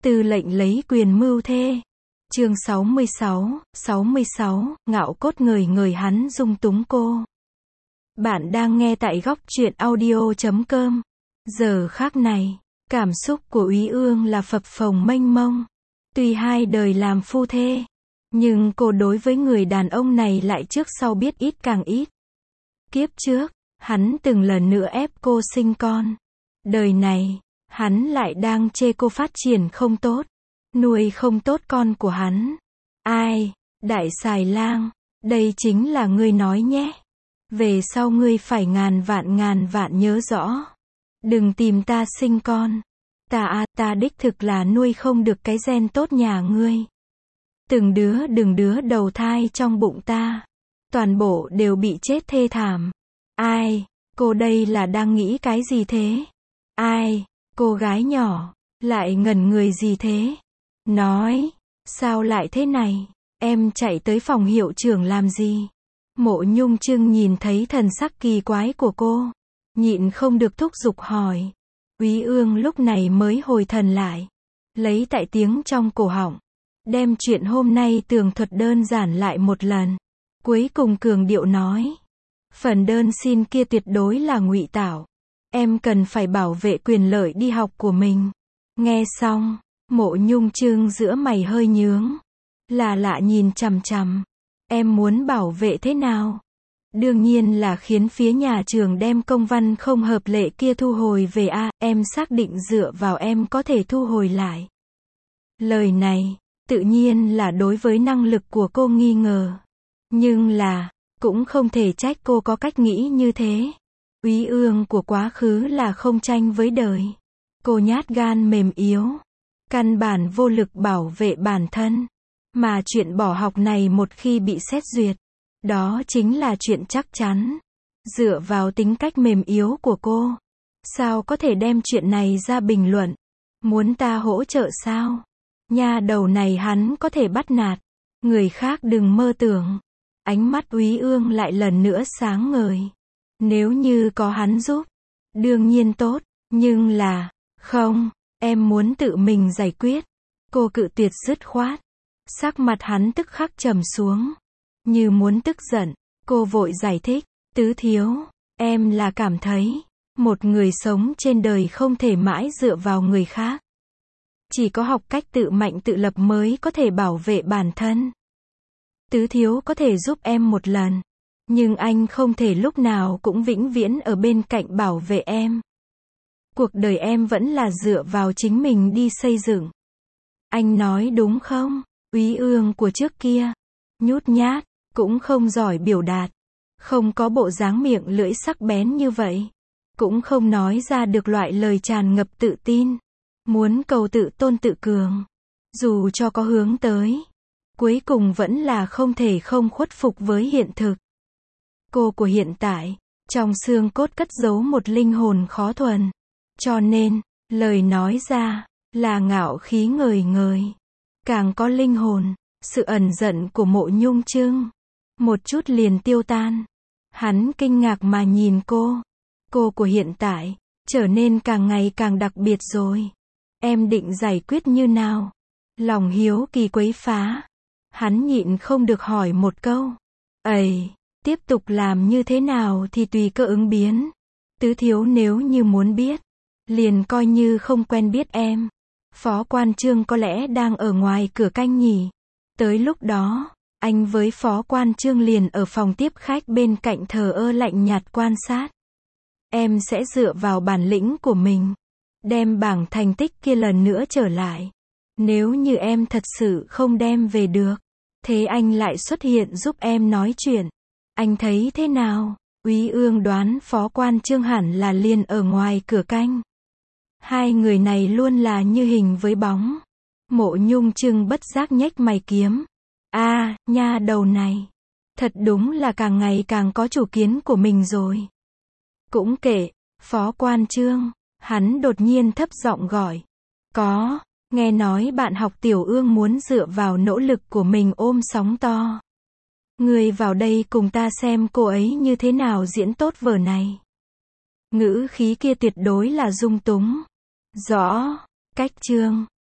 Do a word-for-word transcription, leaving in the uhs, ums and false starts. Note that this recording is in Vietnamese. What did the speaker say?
Tư lệnh lấy quyền mưu thê. Chương sáu mươi sáu, sáu mươi sáu, ngạo cốt ngời ngời hắn dung túng cô. Bạn đang nghe tại góc truyện audio chấm com. Giờ khác này, cảm xúc của Úy Ương là phập phồng mênh mông. Tuy hai đời làm phu thê, nhưng cô đối với người đàn ông này lại trước sau biết ít càng ít. Kiếp trước, hắn từng lần nữa ép cô sinh con. Đời này, hắn lại đang chê cô phát triển không tốt, nuôi không tốt con của hắn. Ai, đại xài lang, đây chính là ngươi nói nhé. Về sau ngươi phải ngàn vạn ngàn vạn nhớ rõ. Đừng tìm ta sinh con. Ta à, ta đích thực là nuôi không được cái gen tốt nhà ngươi. Từng đứa từng đứa đầu thai trong bụng ta, toàn bộ đều bị chết thê thảm. Ai, cô đây là đang nghĩ cái gì thế? Ai, cô gái nhỏ, lại ngẩn người gì thế? Nói, sao lại thế này? Em chạy tới phòng hiệu trưởng làm gì? Mộ Nhung Trưng nhìn thấy thần sắc kỳ quái của cô, nhịn không được thúc giục hỏi. Úy Ương lúc này mới hồi thần lại, lấy tại tiếng trong cổ họng, đem chuyện hôm nay tường thuật đơn giản lại một lần. Cuối cùng cường điệu nói, phần đơn xin kia tuyệt đối là ngụy tạo. Em cần phải bảo vệ quyền lợi đi học của mình. Nghe xong, Mộ Nhung Trưng giữa mày hơi nhướng, là lạ nhìn chằm chằm. Em muốn bảo vệ thế nào? Đương nhiên là khiến phía nhà trường đem công văn không hợp lệ kia thu hồi về a, em xác định dựa vào em có thể thu hồi lại. Lời này, tự nhiên là đối với năng lực của cô nghi ngờ. Nhưng là, cũng không thể trách cô có cách nghĩ như thế. Úy Ương của quá khứ là không tranh với đời. Cô nhát gan mềm yếu, căn bản vô lực bảo vệ bản thân. Mà chuyện bỏ học này một khi bị xét duyệt, đó chính là chuyện chắc chắn. Dựa vào tính cách mềm yếu của cô, sao có thể đem chuyện này ra bình luận? Muốn ta hỗ trợ sao? Nha đầu này hắn có thể bắt nạt, người khác đừng mơ tưởng. Ánh mắt Úy Ương lại lần nữa sáng ngời. Nếu như có hắn giúp, đương nhiên tốt, nhưng là, không, em muốn tự mình giải quyết. Cô cự tuyệt dứt khoát. Sắc mặt hắn tức khắc trầm xuống, như muốn tức giận. Cô vội giải thích, tứ thiếu, em là cảm thấy, một người sống trên đời không thể mãi dựa vào người khác. Chỉ có học cách tự mạnh tự lập mới có thể bảo vệ bản thân. Tứ thiếu có thể giúp em một lần, nhưng anh không thể lúc nào cũng vĩnh viễn ở bên cạnh bảo vệ em. Cuộc đời em vẫn là dựa vào chính mình đi xây dựng. Anh nói đúng không? Úy Ương của trước kia, nhút nhát, cũng không giỏi biểu đạt, không có bộ dáng miệng lưỡi sắc bén như vậy, cũng không nói ra được loại lời tràn ngập tự tin, muốn cầu tự tôn tự cường. Dù cho có hướng tới, cuối cùng vẫn là không thể không khuất phục với hiện thực. Cô của hiện tại, trong xương cốt cất giấu một linh hồn khó thuần, cho nên, lời nói ra, là ngạo khí ngời ngời. Càng có linh hồn, sự ẩn giận của Mộ Nhung Trưng một chút liền tiêu tan. Hắn kinh ngạc mà nhìn cô. Cô của hiện tại, trở nên càng ngày càng đặc biệt rồi. Em định giải quyết như nào? Lòng hiếu kỳ quấy phá. Hắn nhịn không được hỏi một câu. Ây, tiếp tục làm như thế nào thì tùy cơ ứng biến. Tứ thiếu nếu như muốn biết, liền coi như không quen biết em. Phó quan Trương có lẽ đang ở ngoài cửa canh nhỉ. Tới lúc đó, anh với Phó quan Trương liền ở phòng tiếp khách bên cạnh thờ ơ lạnh nhạt quan sát. Em sẽ dựa vào bản lĩnh của mình, đem bảng thành tích kia lần nữa trở lại. Nếu như em thật sự không đem về được, thế anh lại xuất hiện giúp em nói chuyện. Anh thấy thế nào? Úy Ương đoán Phó quan Trương hẳn là liền ở ngoài cửa canh. Hai người này luôn là như hình với bóng. Mộ Nhung Trưng bất giác nhếch mày kiếm. A, à, nha đầu này, thật đúng là càng ngày càng có chủ kiến của mình rồi. Cũng kệ, Phó quan Trương, hắn đột nhiên thấp giọng gọi. Có, nghe nói bạn học Tiểu Ương muốn dựa vào nỗ lực của mình ôm sóng to. Người vào đây cùng ta xem cô ấy như thế nào diễn tốt vở này. Ngữ khí kia tuyệt đối là dung túng. Rõ, cách Trương,